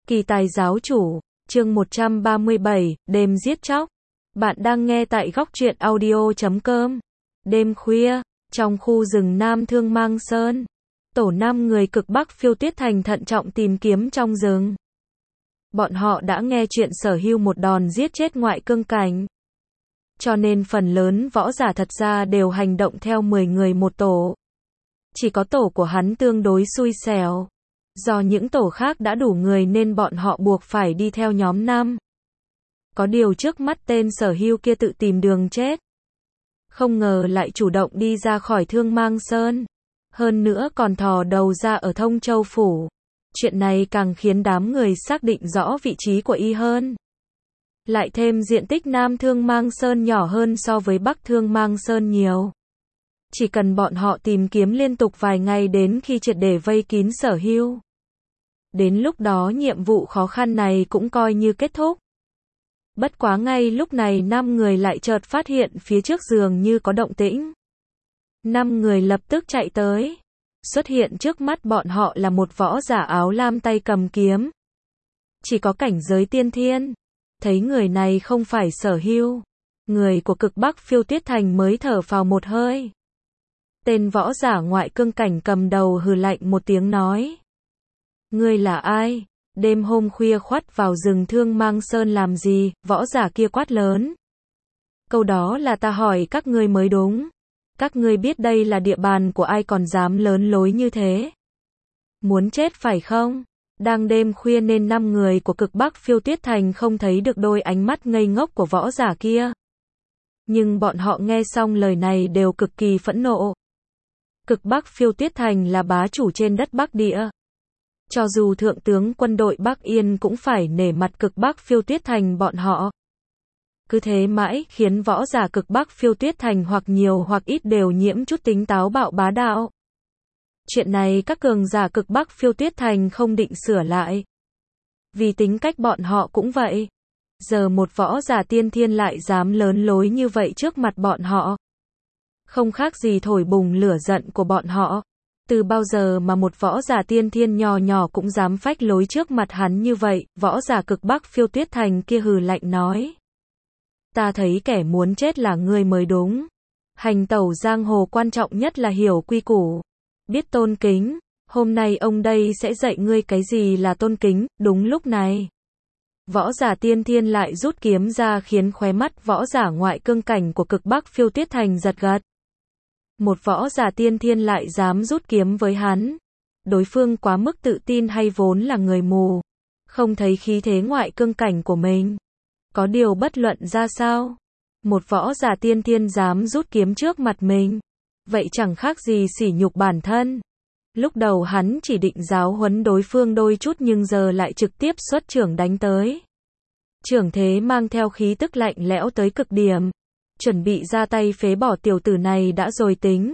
Kỳ tài giáo chủ, chương 137, đêm giết chóc. Bạn đang nghe tại góc truyện audio.com. Đêm khuya, trong khu rừng Nam Thương Mang Sơn, tổ 5 người cực Bắc Phiêu Tuyết Thành thận trọng tìm kiếm trong rừng. Bọn họ đã nghe chuyện Sở Hưu một đòn giết chết Ngoại Cương Cảnh. Cho nên phần lớn võ giả thật ra đều hành động theo 10 người một tổ. Chỉ có tổ của hắn tương đối xui xẻo. Do những tổ khác đã đủ người nên bọn họ buộc phải đi theo nhóm 5. Có điều trước mắt tên Sở Hưu kia tự tìm đường chết. Không ngờ lại chủ động đi ra khỏi Thương Mang Sơn. Hơn nữa còn thò đầu ra ở Thông Châu Phủ. Chuyện này càng khiến đám người xác định rõ vị trí của y hơn. Lại thêm diện tích Nam Thương Mang Sơn nhỏ hơn so với Bắc Thương Mang Sơn nhiều. Chỉ cần bọn họ tìm kiếm liên tục vài ngày đến khi triệt để vây kín Sở Hưu. Đến lúc đó nhiệm vụ khó khăn này cũng coi như kết thúc. Bất quá ngay lúc này 5 người lại chợt phát hiện phía trước dường như có động tĩnh. 5 người lập tức chạy tới. Xuất hiện trước mắt bọn họ là một võ giả áo lam tay cầm kiếm. Chỉ có cảnh giới tiên thiên. Thấy người này không phải Sở Hưu. Người của cực Bắc Phiêu Tuyết Thành mới thở phào một hơi. Tên võ giả Ngoại Cương Cảnh cầm đầu hừ lạnh một tiếng nói. Ngươi là ai? Đêm hôm khuya khoắt vào rừng Thương Mang Sơn làm gì? Võ giả kia quát lớn. Câu đó là ta hỏi các ngươi mới đúng. Các ngươi biết đây là địa bàn của ai còn dám lớn lối như thế? Muốn chết phải không? Đang đêm khuya nên 5 người của cực Bắc Phiêu Tuyết Thành không thấy được đôi ánh mắt ngây ngốc của võ giả kia. Nhưng bọn họ nghe xong lời này đều cực kỳ phẫn nộ. Cực Bắc Phiêu Tuyết Thành là bá chủ trên đất Bắc Địa. Cho dù thượng tướng quân đội Bắc Yên cũng phải nể mặt cực Bắc Phiêu Tuyết Thành bọn họ. Cứ thế mãi khiến võ giả cực Bắc Phiêu Tuyết Thành hoặc nhiều hoặc ít đều nhiễm chút tính táo bạo bá đạo. Chuyện này các cường giả cực Bắc Phiêu Tuyết Thành không định sửa lại. Vì tính cách bọn họ cũng vậy. Giờ một võ giả tiên thiên lại dám lớn lối như vậy trước mặt bọn họ. Không khác gì thổi bùng lửa giận của bọn họ. Từ bao giờ mà một võ giả tiên thiên nhỏ nhỏ cũng dám phách lối trước mặt hắn như vậy? Võ giả cực Bắc Phiêu Tuyết Thành kia hừ lạnh nói. Ta thấy kẻ muốn chết là ngươi mới đúng. Hành tẩu giang hồ quan trọng nhất là hiểu quy củ. Biết tôn kính. Hôm nay ông đây sẽ dạy ngươi cái gì là tôn kính. Đúng lúc này, võ giả tiên thiên lại rút kiếm ra khiến khóe mắt võ giả Ngoại Cương Cảnh của cực Bắc Phiêu Tuyết Thành giật gật. Một võ giả tiên thiên lại dám rút kiếm với hắn. Đối phương quá mức tự tin hay vốn là người mù. Không thấy khí thế Ngoại Cương Cảnh của mình. Có điều bất luận ra sao. Một võ giả tiên thiên dám rút kiếm trước mặt mình. Vậy chẳng khác gì sỉ nhục bản thân. Lúc đầu hắn chỉ định giáo huấn đối phương đôi chút nhưng giờ lại trực tiếp xuất chưởng đánh tới. Chưởng thế mang theo khí tức lạnh lẽo tới cực điểm. Chuẩn bị ra tay phế bỏ tiểu tử này đã rồi tính.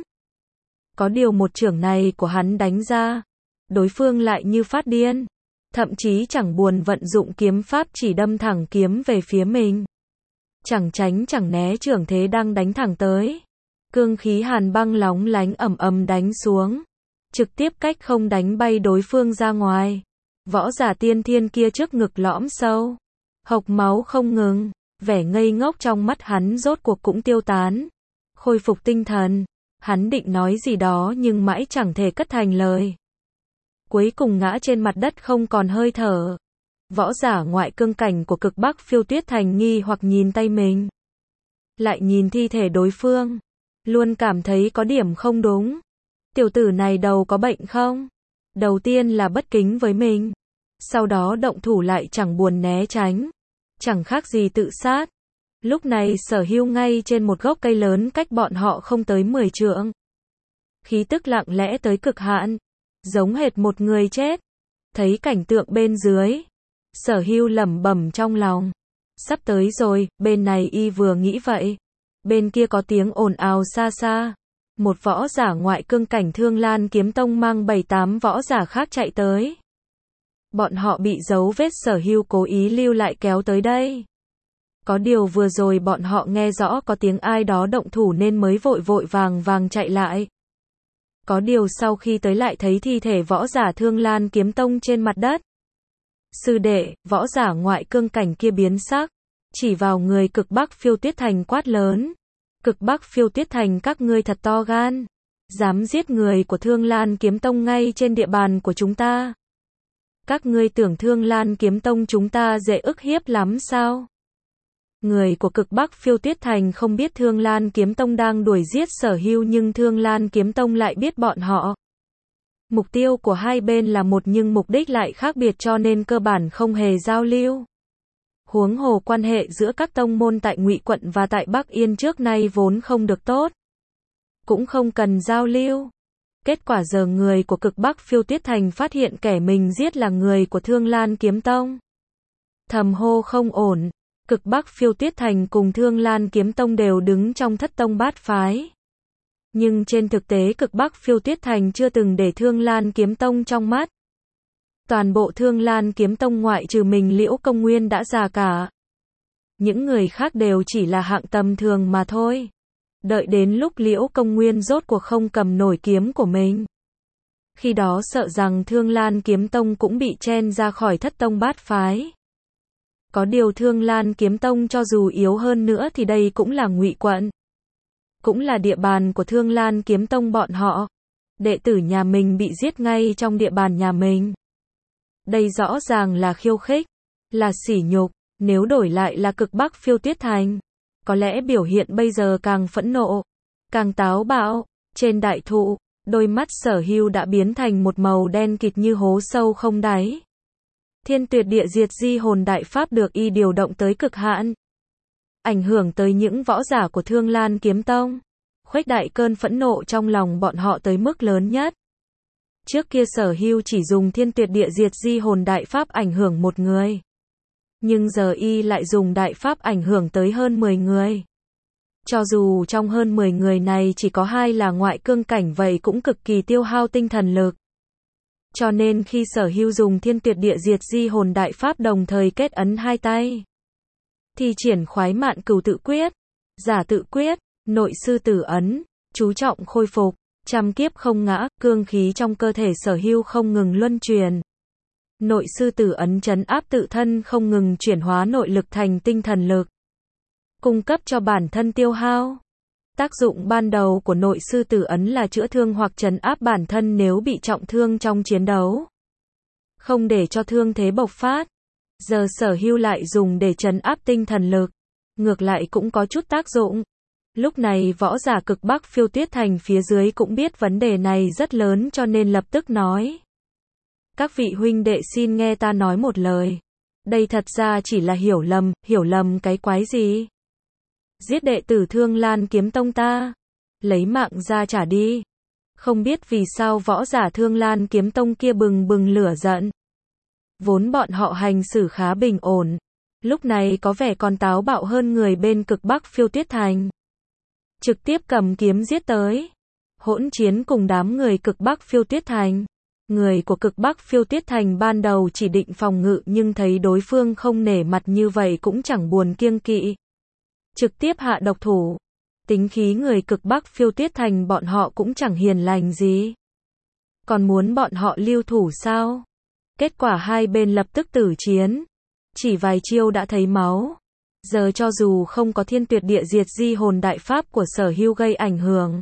Có điều một chưởng này của hắn đánh ra, đối phương lại như phát điên. Thậm chí chẳng buồn vận dụng kiếm pháp chỉ đâm thẳng kiếm về phía mình. Chẳng tránh chẳng né chưởng thế đang đánh thẳng tới. Cương khí hàn băng lóng lánh ầm ầm đánh xuống. Trực tiếp cách không đánh bay đối phương ra ngoài. Võ giả tiên thiên kia trước ngực lõm sâu. Hộc máu không ngừng. Vẻ ngây ngốc trong mắt hắn rốt cuộc cũng tiêu tán. Khôi phục tinh thần. Hắn định nói gì đó nhưng mãi chẳng thể cất thành lời. Cuối cùng ngã trên mặt đất không còn hơi thở. Võ giả Ngoại Cương Cảnh của cực Bắc Phiêu Tuyết Thành nghi hoặc nhìn tay mình. Lại nhìn thi thể đối phương. Luôn cảm thấy có điểm không đúng. Tiểu tử này đầu có bệnh không? Đầu tiên là bất kính với mình. Sau đó động thủ lại chẳng buồn né tránh. Chẳng khác gì tự sát. Lúc này Sở Hưu ngay trên một gốc cây lớn cách bọn họ không tới 10 trượng. Khí tức lặng lẽ tới cực hạn. Giống hệt một người chết. Thấy cảnh tượng bên dưới. Sở Hưu lẩm bẩm trong lòng. Sắp tới rồi, bên này y vừa nghĩ vậy. Bên kia có tiếng ồn ào xa xa. Một võ giả Ngoại Cương Cảnh Thương Lan Kiếm Tông mang 7-8 võ giả khác chạy tới. Bọn họ bị dấu vết Sở Hưu cố ý lưu lại kéo tới đây. Có điều vừa rồi bọn họ nghe rõ có tiếng ai đó động thủ nên mới vội vội vàng vàng chạy lại. Có điều sau khi tới lại thấy thi thể võ giả Thương Lan Kiếm Tông trên mặt đất. Sư đệ, võ giả ngoại cương cảnh kia biến sắc, chỉ vào người Cực Bắc Phiêu Tuyết Thành quát lớn. Cực Bắc Phiêu Tuyết Thành các ngươi thật to gan, dám giết người của Thương Lan Kiếm Tông ngay trên địa bàn của chúng ta. Các ngươi tưởng Thương Lan Kiếm Tông chúng ta dễ ức hiếp lắm sao? Người của Cực Bắc Phiêu Tuyết Thành không biết Thương Lan Kiếm Tông đang đuổi giết Sở Hưu, nhưng Thương Lan Kiếm Tông lại biết bọn họ. Mục tiêu của hai bên là một nhưng mục đích lại khác biệt, cho nên cơ bản không hề giao lưu. Huống hồ quan hệ giữa các tông môn tại Ngụy Quận và tại Bắc Yên trước nay vốn không được tốt. Cũng không cần giao lưu. Kết quả giờ người của Cực Bắc Phiêu Tuyết Thành phát hiện kẻ mình giết là người của Thương Lan Kiếm Tông. Thầm hô không ổn. Cực Bắc Phiêu Tuyết Thành cùng Thương Lan Kiếm Tông đều đứng trong thất tông bát phái. Nhưng trên thực tế Cực Bắc Phiêu Tuyết Thành chưa từng để Thương Lan Kiếm Tông trong mắt. Toàn bộ Thương Lan Kiếm Tông ngoại trừ mình Liễu Công Nguyên đã già cả. Những người khác đều chỉ là hạng tầm thường mà thôi. Đợi đến lúc Liễu Công Nguyên rốt cuộc không cầm nổi kiếm của mình. Khi đó sợ rằng Thương Lan Kiếm Tông cũng bị chen ra khỏi thất tông bát phái. Có điều Thương Lan Kiếm Tông cho dù yếu hơn nữa thì đây cũng là Ngụy Quận. Cũng là địa bàn của Thương Lan Kiếm Tông bọn họ. Đệ tử nhà mình bị giết ngay trong địa bàn nhà mình. Đây rõ ràng là khiêu khích, là sỉ nhục. Nếu đổi lại là Cực Bắc Phiêu Tuyết Thành, có lẽ biểu hiện bây giờ càng phẫn nộ, càng táo bạo. Trên đại thụ, đôi mắt Sở Hưu đã biến thành một màu đen kịt như hố sâu không đáy. Thiên Tuyệt Địa Diệt Di Hồn Đại Pháp được y điều động tới cực hạn, ảnh hưởng tới những võ giả của Thương Lan Kiếm Tông, khuếch đại cơn phẫn nộ trong lòng bọn họ tới mức lớn nhất. Trước kia Sở Hưu chỉ dùng Thiên Tuyệt Địa Diệt Di Hồn Đại Pháp ảnh hưởng một người, nhưng giờ y lại dùng đại pháp ảnh hưởng tới hơn 10 người. Cho dù trong hơn 10 người này chỉ có 2 là ngoại cương cảnh, vậy cũng cực kỳ tiêu hao tinh thần lực. Cho nên khi Sở Hưu dùng Thiên Tuyệt Địa Diệt Di Hồn Đại Pháp đồng thời kết ấn hai tay, thì triển Khoái Mạn Cửu Tự Quyết, Giả Tự Quyết, Nội Sư Tử Ấn, chú trọng khôi phục, trăm kiếp không ngã, cương khí trong cơ thể Sở Hưu không ngừng luân truyền. Nội Sư Tử Ấn trấn áp tự thân, không ngừng chuyển hóa nội lực thành tinh thần lực, cung cấp cho bản thân tiêu hao. Tác dụng ban đầu của Nội Sư Tử Ấn là chữa thương hoặc trấn áp bản thân nếu bị trọng thương trong chiến đấu, không để cho thương thế bộc phát. Giờ Sở Hưu lại dùng để trấn áp tinh thần lực, ngược lại cũng có chút tác dụng. Lúc này võ giả Cực Bắc Phiêu Tuyết Thành phía dưới cũng biết vấn đề này rất lớn, cho nên lập tức nói: các vị huynh đệ xin nghe ta nói một lời. Đây thật ra chỉ là hiểu lầm cái quái gì? Giết đệ tử Thương Lan Kiếm Tông ta, lấy mạng ra trả đi. Không biết vì sao võ giả Thương Lan Kiếm Tông kia bừng bừng lửa giận. Vốn bọn họ hành xử khá bình ổn, lúc này có vẻ còn táo bạo hơn người bên Cực Bắc Phiêu Tuyết Thành. Trực tiếp cầm kiếm giết tới, hỗn chiến cùng đám người Cực Bắc Phiêu Tuyết Thành. Người của Cực Bắc Phiêu Tuyết Thành ban đầu chỉ định phòng ngự, nhưng thấy đối phương không nể mặt như vậy cũng chẳng buồn kiêng kỵ, trực tiếp hạ độc thủ. Tính khí người Cực Bắc Phiêu Tuyết Thành bọn họ cũng chẳng hiền lành gì, còn muốn bọn họ lưu thủ sao? Kết quả hai bên lập tức tử chiến, chỉ vài chiêu đã thấy máu. Giờ cho dù không có Thiên Tuyệt Địa Diệt Di Hồn Đại Pháp của Sở Hưu gây ảnh hưởng,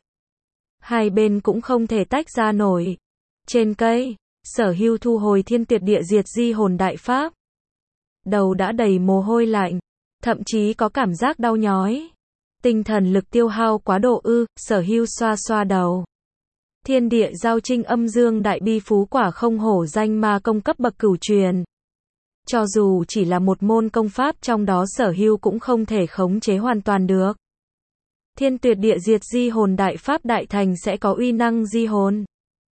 hai bên cũng không thể tách ra nổi. Trên cây, Sở Hưu thu hồi Thiên Tuyệt Địa Diệt Di Hồn Đại Pháp, đầu đã đầy mồ hôi lạnh, thậm chí có cảm giác đau nhói. Tinh thần lực tiêu hao quá độ ư? Sở Hưu xoa xoa đầu. Thiên Địa Giao Trinh Âm Dương Đại Bi Phú quả không hổ danh ma công cấp bậc cửu truyền. Cho dù chỉ là một môn công pháp trong đó Sở Hưu cũng không thể khống chế hoàn toàn được. Thiên Tuyệt Địa Diệt Di Hồn Đại Pháp đại thành sẽ có uy năng di hồn,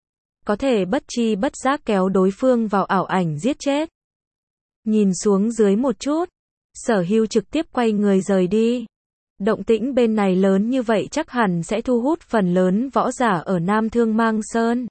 có thể bất chi bất giác kéo đối phương vào ảo ảnh giết chết. Nhìn xuống dưới một chút, Sở Hưu trực tiếp quay người rời đi. Động tĩnh bên này lớn như vậy chắc hẳn sẽ thu hút phần lớn võ giả ở Nam Thương Mang Sơn.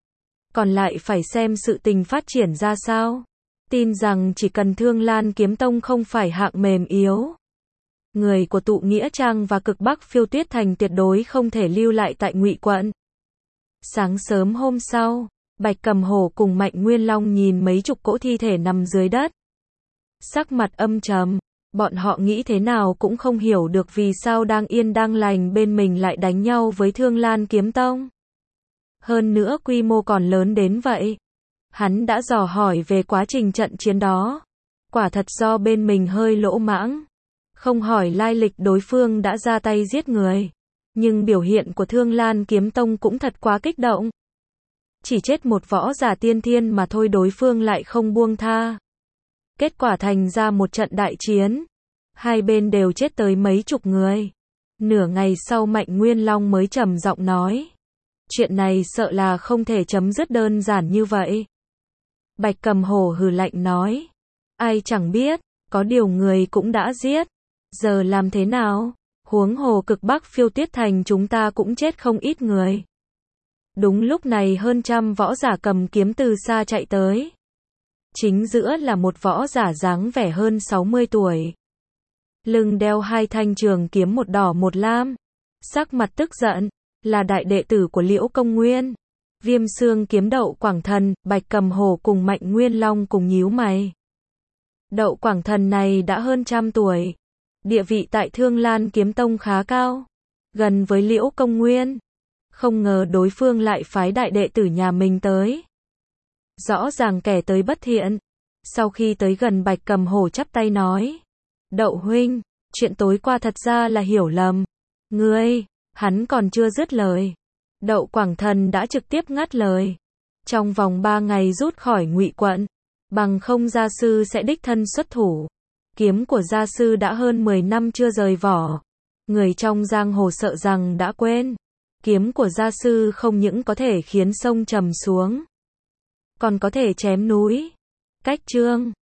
Còn lại phải xem sự tình phát triển ra sao. Tin rằng chỉ cần Thương Lan Kiếm Tông không phải hạng mềm yếu, người của Tụ Nghĩa Trang và Cực Bắc Phiêu Tuyết Thành tuyệt đối không thể lưu lại tại Ngụy Quận. Sáng sớm hôm sau, Bạch Cầm Hổ cùng Mạnh Nguyên Long nhìn mấy chục cỗ thi thể nằm dưới đất. Sắc mặt âm trầm, bọn họ nghĩ thế nào cũng không hiểu được vì sao đang yên đang lành bên mình lại đánh nhau với Thương Lan Kiếm Tông. Hơn nữa quy mô còn lớn đến vậy. Hắn đã dò hỏi về quá trình trận chiến đó. Quả thật do bên mình hơi lỗ mãng. Không hỏi lai lịch đối phương đã ra tay giết người. Nhưng biểu hiện của Thương Lan Kiếm Tông cũng thật quá kích động. Chỉ chết một võ giả tiên thiên mà thôi đối phương lại không buông tha. Kết quả thành ra một trận đại chiến. Hai bên đều chết tới mấy chục người. Nửa ngày sau Mạnh Nguyên Long mới trầm giọng nói. Chuyện này sợ là không thể chấm dứt đơn giản như vậy. Bạch Cầm Hổ hừ lạnh nói. Ai chẳng biết, có điều người cũng đã giết. Giờ làm thế nào? Huống hồ cực Bắc Phiêu Tuyết Thành chúng ta cũng chết không ít người. Đúng lúc này hơn trăm võ giả cầm kiếm từ xa chạy tới. Chính giữa là một võ giả dáng vẻ hơn 60 tuổi. Lưng đeo hai thanh trường kiếm một đỏ một lam. Sắc mặt tức giận, là đại đệ tử của Liễu Công Nguyên. Viêm Xương Kiếm Đậu Quảng Thần, Bạch Cầm Hổ cùng Mạnh Nguyên Long cùng nhíu mày. Đậu Quảng Thần này đã hơn trăm tuổi. Địa vị tại Thương Lan Kiếm Tông khá cao. Gần với Liễu Công Nguyên. Không ngờ đối phương lại phái đại đệ tử nhà mình tới. Rõ ràng kẻ tới bất thiện. Sau khi tới gần Bạch Cầm Hổ chắp tay nói. Đậu huynh, chuyện tối qua thật ra là hiểu lầm. Ngươi, hắn còn chưa dứt lời. Đậu Quảng Thần đã trực tiếp ngắt lời. Trong vòng 3 ngày rút khỏi Ngụy quận. Bằng không gia sư sẽ đích thân xuất thủ. Kiếm của gia sư đã hơn 10 năm chưa rời vỏ. Người trong giang hồ sợ rằng đã quên. Kiếm của gia sư không những có thể khiến sông trầm xuống. Còn có thể chém núi. Cách chương